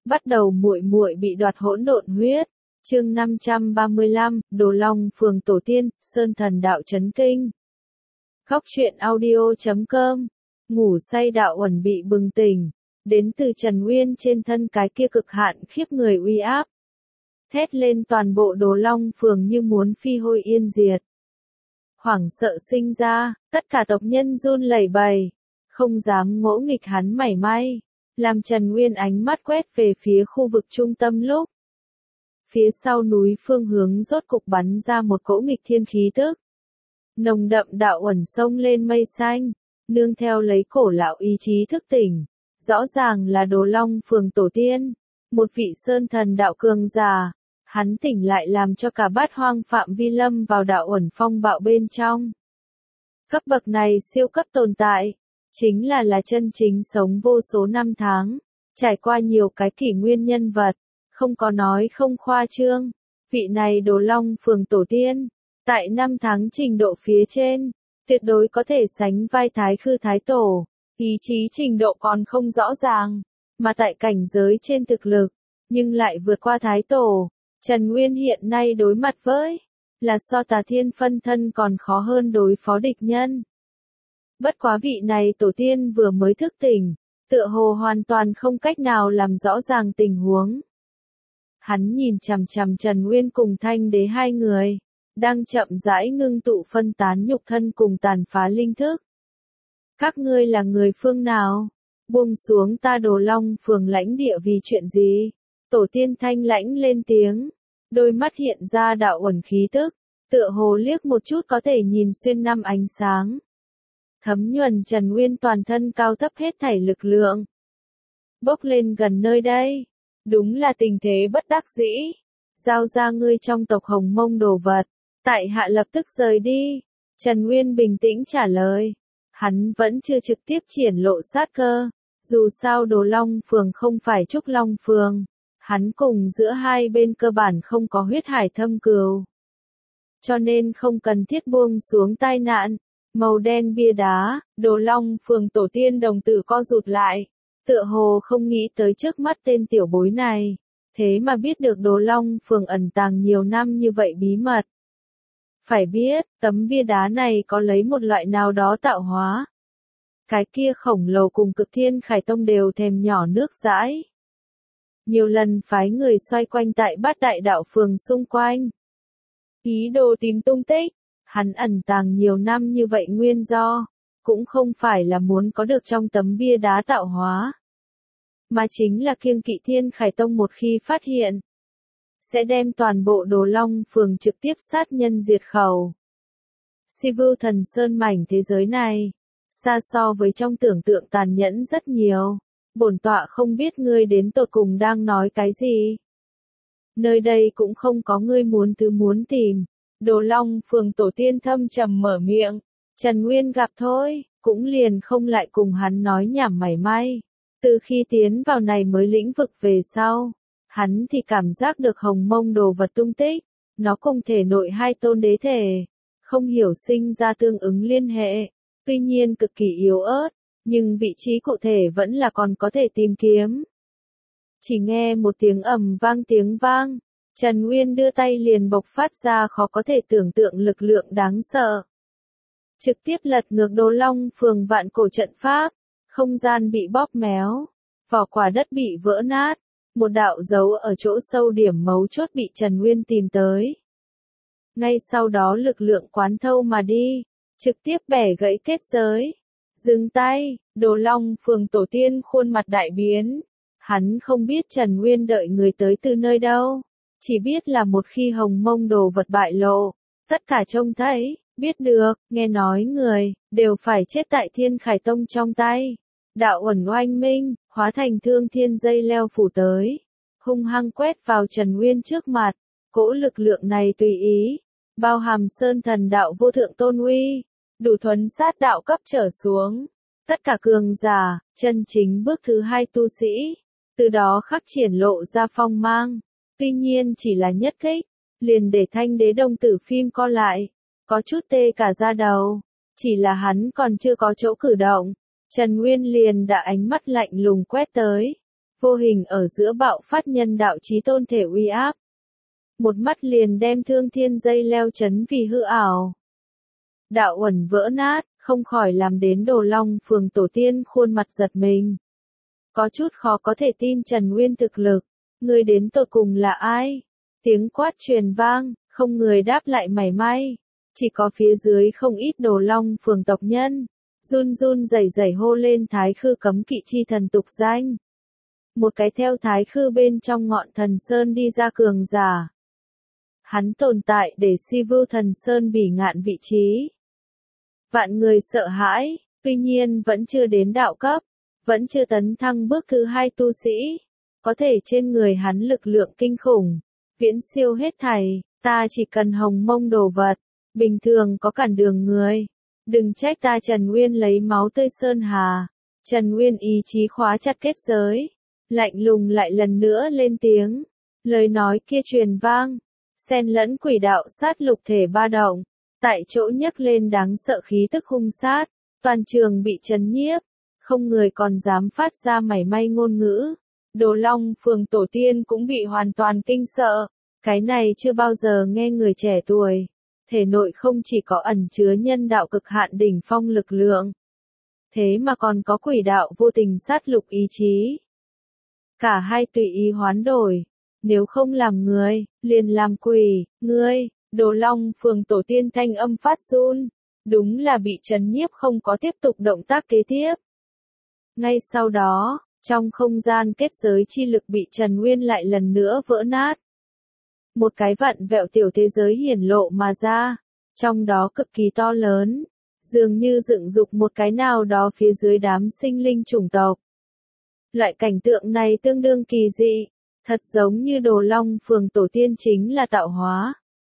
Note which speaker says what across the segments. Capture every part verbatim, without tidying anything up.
Speaker 1: Bắt đầu muội muội bị đoạt hỗn độn huyết. Chương năm trăm ba mươi lăm, Đồ Long Phường Tổ Tiên, Sơn Thần Đạo Chấn Kinh. Góc truyện audio chấm com. Ngủ say Đạo Uẩn bị bừng tỉnh, đến từ Trần Nguyên trên thân cái kia cực hạn khiếp người uy áp. Thét lên toàn bộ Đồ Long Phường như muốn phi hôi yên diệt. Hoảng sợ sinh ra, tất cả tộc nhân run lẩy bẩy, không dám ngỗ nghịch hắn mảy may, làm Trần Nguyên ánh mắt quét về phía khu vực trung tâm lúc. Phía sau núi phương hướng rốt cục bắn ra một cỗ nghịch thiên khí tức. Nồng đậm đạo uẩn sông lên mây xanh, nương theo lấy cổ lão ý chí thức tỉnh. Rõ ràng là Đồ Long Phường Tổ Tiên, một vị sơn thần đạo cường giả. Hắn tỉnh lại làm cho cả bát hoang phạm vi lâm vào đạo uẩn phong bạo bên trong. Cấp bậc này siêu cấp tồn tại, chính là là chân chính sống vô số năm tháng, trải qua nhiều cái kỷ nguyên nhân vật, không có nói không khoa trương. Vị này Đồ Long Phường Tổ Tiên, tại năm tháng trình độ phía trên, tuyệt đối có thể sánh vai Thái Khư Thái Tổ, ý chí trình độ còn không rõ ràng, mà tại cảnh giới trên thực lực, nhưng lại vượt qua Thái Tổ. Trần Nguyên hiện nay đối mặt với, là so Tà Thiên phân thân còn khó hơn đối phó địch nhân. Bất quá vị này tổ tiên vừa mới thức tỉnh, tựa hồ hoàn toàn không cách nào làm rõ ràng tình huống. Hắn nhìn chằm chằm Trần Nguyên cùng Thanh Đế hai người, đang chậm rãi ngưng tụ phân tán nhục thân cùng tàn phá linh thức. Các ngươi là người phương nào? Buông xuống ta Đồ Long Phường lãnh địa vì chuyện gì? Tổ tiên thanh lãnh lên tiếng, đôi mắt hiện ra đạo uẩn khí tức, tựa hồ liếc một chút có thể nhìn xuyên năm ánh sáng. Thấm nhuần Trần Nguyên toàn thân cao thấp hết thảy lực lượng. Bốc lên gần nơi đây, đúng là tình thế bất đắc dĩ. Giao ra ngươi trong tộc Hồng Mông đồ vật, tại hạ lập tức rời đi. Trần Nguyên bình tĩnh trả lời, hắn vẫn chưa trực tiếp triển lộ sát cơ, dù sao Đồ Long Phường không phải Trúc Long Phường. Hắn cùng giữa hai bên cơ bản không có huyết hải thâm cừu. Cho nên không cần thiết buông xuống tai nạn. Màu đen bia đá, Đồ Long Phường Tổ Tiên đồng tử co rụt lại. Tựa hồ không nghĩ tới trước mắt tên tiểu bối này. Thế mà biết được Đồ Long Phường ẩn tàng nhiều năm như vậy bí mật. Phải biết, tấm bia đá này có lấy một loại nào đó tạo hóa. Cái kia khổng lồ cùng Cực Thiên Khải Tông đều thèm nhỏ nước dãi. Nhiều lần phái người xoay quanh tại bát đại đạo phường xung quanh. Ý đồ tìm tung tích, hắn ẩn tàng nhiều năm như vậy nguyên do, cũng không phải là muốn có được trong tấm bia đá tạo hóa. Mà chính là kiêng kỵ Thiên Khải Tông một khi phát hiện, sẽ đem toàn bộ Đồ Long Phường trực tiếp sát nhân diệt khẩu. Si Vưu Thần Sơn mảnh thế giới này, xa so với trong tưởng tượng tàn nhẫn rất nhiều. Bổn tọa không biết ngươi đến tột cùng đang nói cái gì. Nơi đây cũng không có ngươi muốn thứ muốn tìm. Đồ Long Phường Tổ Tiên thâm trầm mở miệng. Trần Nguyên gặp thôi, cũng liền không lại cùng hắn nói nhảm mảy may. Từ khi tiến vào này mới lĩnh vực về sau, hắn thì cảm giác được Hồng Mông đồ vật tung tích. Nó cùng thể nội hai tôn đế thể, không hiểu sinh ra tương ứng liên hệ. Tuy nhiên cực kỳ yếu ớt. Nhưng vị trí cụ thể vẫn là còn có thể tìm kiếm. Chỉ nghe một tiếng ầm vang tiếng vang, Trần Nguyên đưa tay liền bộc phát ra khó có thể tưởng tượng lực lượng đáng sợ. Trực tiếp lật ngược Đồ Long Phường vạn cổ trận pháp, không gian bị bóp méo, vỏ quả đất bị vỡ nát, một đạo dấu ở chỗ sâu điểm mấu chốt bị Trần Nguyên tìm tới. Ngay sau đó lực lượng quán thâu mà đi, trực tiếp bẻ gãy kết giới. Dừng tay, Đồ Long Phường Tổ Tiên khuôn mặt đại biến. Hắn không biết Trần Nguyên đợi người tới từ nơi đâu. Chỉ biết là một khi Hồng Mông đồ vật bại lộ, tất cả trông thấy, biết được, nghe nói người, đều phải chết tại Thiên Khải Tông trong tay. Đạo uẩn oanh minh, hóa thành thương thiên dây leo phủ tới. Hung hăng quét vào Trần Nguyên trước mặt. Cỗ lực lượng này tùy ý, bao hàm sơn thần đạo vô thượng tôn uy. Đủ thuấn sát đạo cấp trở xuống. Tất cả cường giả, chân chính bước thứ hai tu sĩ. Từ đó khắc triển lộ ra phong mang. Tuy nhiên chỉ là nhất kích. Liền để Thanh Đế đồng tử phim co lại. Có chút tê cả da đầu. Chỉ là hắn còn chưa có chỗ cử động. Trần Nguyên liền đã ánh mắt lạnh lùng quét tới. vô hình ở giữa bạo phát nhân đạo chí tôn thể uy áp. Một mắt liền đem thương thiên dây leo chấn vì hư ảo. Đạo uẩn vỡ nát, không khỏi làm đến Đồ Long Phường tổ tiên khuôn mặt giật mình. Có chút khó có thể tin Trần Nguyên thực lực, người đến tột cùng là ai? Tiếng quát truyền vang, không người đáp lại mảy may, chỉ có phía dưới không ít Đồ Long Phường tộc nhân, run run rẩy rẩy hô lên Thái Khư cấm kỵ chi thần tục danh. Một cái theo Thái Khư bên trong ngọn thần sơn đi ra cường giả. Hắn tồn tại để si vưu thần sơn bỉ ngạn vị trí. Vạn người sợ hãi, tuy nhiên vẫn chưa đến đạo cấp, vẫn chưa tấn thăng bước thứ hai tu sĩ. Có thể trên người hắn lực lượng kinh khủng, viễn siêu hết thảy, ta chỉ cần hồng mông đồ vật, bình thường có cản đường người. Đừng trách ta Trần Nguyên lấy máu tươi sơn hà. Trần Nguyên ý chí khóa chặt kết giới, lạnh lùng lại lần nữa lên tiếng. Lời nói kia truyền vang, xen lẫn quỷ đạo sát lục thể ba động, tại chỗ nhấc lên đáng sợ khí tức hung sát, toàn trường bị chấn nhiếp, không người còn dám phát ra mảy may ngôn ngữ. Đồ Long Phường tổ tiên cũng bị hoàn toàn kinh sợ, cái này chưa bao giờ nghe người trẻ tuổi, thể nội không chỉ có ẩn chứa nhân đạo cực hạn đỉnh phong lực lượng, thế mà còn có quỷ đạo vô tình sát lục ý chí. Cả hai tùy ý hoán đổi, nếu không làm người, liền làm quỷ, ngươi. Đồ Long Phường tổ tiên thanh âm phát run, đúng là bị trấn nhiếp không có tiếp tục động tác kế tiếp. Ngay sau đó, trong không gian kết giới chi lực bị Trần Nguyên lại lần nữa vỡ nát. Một cái vặn vẹo tiểu thế giới hiển lộ mà ra, trong đó cực kỳ to lớn, dường như dựng dục một cái nào đó phía dưới đám sinh linh chủng tộc. Loại cảnh tượng này tương đương kỳ dị, thật giống như Đồ Long Phường tổ tiên chính là tạo hóa.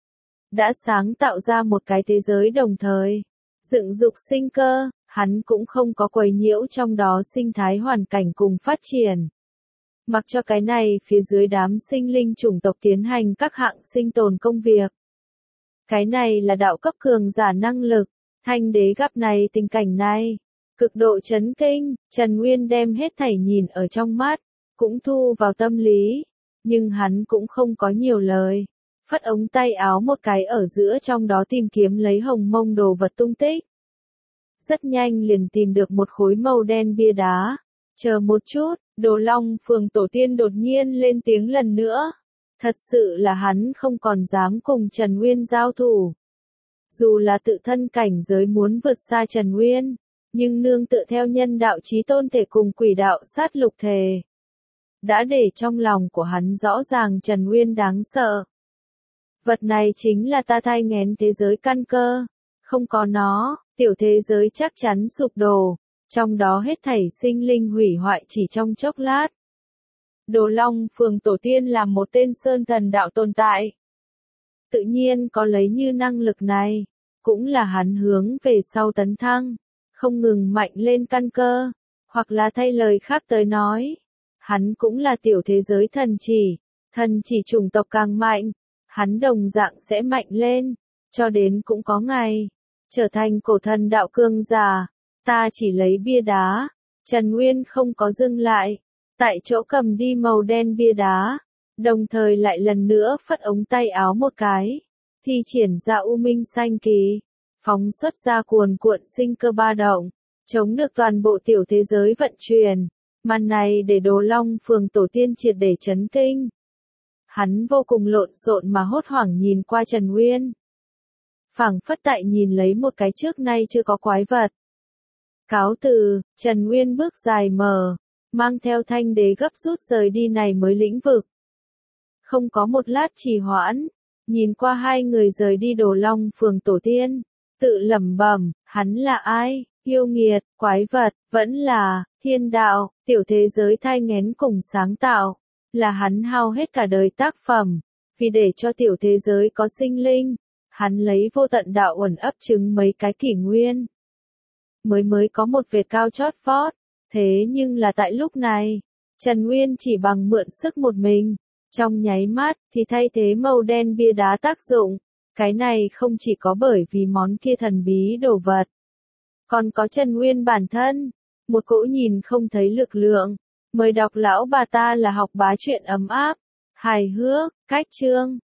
Speaker 1: Đã sáng tạo ra một cái thế giới đồng thời, dựng dục sinh cơ, hắn cũng không có quấy nhiễu trong đó sinh thái hoàn cảnh cùng phát triển. Mặc cho cái này phía dưới đám sinh linh chủng tộc tiến hành các hạng sinh tồn công việc. Cái này là đạo cấp cường giả năng lực, thanh đế gặp này tình cảnh này, cực độ chấn kinh, Trần Nguyên đem hết thảy nhìn ở trong mắt, cũng thu vào tâm lý, nhưng hắn cũng không có nhiều lời. Phất ống tay áo một cái ở giữa trong đó tìm kiếm lấy hồng mông đồ vật tung tích. Rất nhanh liền tìm được một khối màu đen bia đá. Chờ một chút, Đồ Long Phường tổ tiên đột nhiên lên tiếng lần nữa. Thật sự là hắn không còn dám cùng Trần Nguyên giao thủ. Dù là tự thân cảnh giới muốn vượt xa Trần Nguyên, nhưng nương tựa theo nhân đạo chí tôn thể cùng quỷ đạo sát lục thể, đã để trong lòng của hắn rõ ràng Trần Nguyên đáng sợ. Vật này chính là ta thai nghén thế giới căn cơ, không có nó, tiểu thế giới chắc chắn sụp đổ, trong đó hết thảy sinh linh hủy hoại chỉ trong chốc lát. Đồ Long Phường tổ tiên là một tên sơn thần đạo tồn tại. Tự nhiên có lấy như năng lực này, cũng là hắn hướng về sau tấn thăng, không ngừng mạnh lên căn cơ, hoặc là thay lời khác tới nói, hắn cũng là tiểu thế giới thần chỉ, thần chỉ chủng tộc càng mạnh, hắn đồng dạng sẽ mạnh lên, cho đến cũng có ngày, trở thành cổ thần đạo cương giả. Ta chỉ lấy bia đá, Trần Nguyên không có dừng lại, tại chỗ cầm đi màu đen bia đá, đồng thời lại lần nữa phất ống tay áo một cái, thi triển ra u minh xanh kỳ, phóng xuất ra cuồn cuộn sinh cơ ba động, chống được toàn bộ tiểu thế giới vận chuyển. Màn này để Đồ Long Phường tổ tiên triệt để chấn kinh. Hắn vô cùng lộn xộn mà hốt hoảng nhìn qua Trần Nguyên. Phảng phất tại nhìn lấy một cái trước nay chưa có quái vật. Cáo từ, Trần Nguyên bước dài mở, mang theo thanh đế gấp rút rời đi này mới lĩnh vực. Không có một lát trì hoãn, nhìn qua hai người rời đi Đồ Long Phường tổ tiên, tự lẩm bẩm, hắn là ai, yêu nghiệt, quái vật, vẫn là thiên đạo, tiểu thế giới thai nghén cùng sáng tạo, là hắn hao hết cả đời tác phẩm, vì để cho tiểu thế giới có sinh linh, hắn lấy vô tận đạo uẩn ấp trứng mấy cái kỷ nguyên. Mới mới có một vệt cao chót vót, thế nhưng là tại lúc này, Trần Nguyên chỉ bằng mượn sức một mình, trong nháy mắt thì thay thế màu đen bia đá tác dụng, cái này không chỉ có bởi vì món kia thần bí đồ vật, còn có Trần Nguyên bản thân, một cỗ nhìn không thấy lực lượng, Mời đọc Lão bà ta là học bá truyện ấm áp, hài hước, cách chương.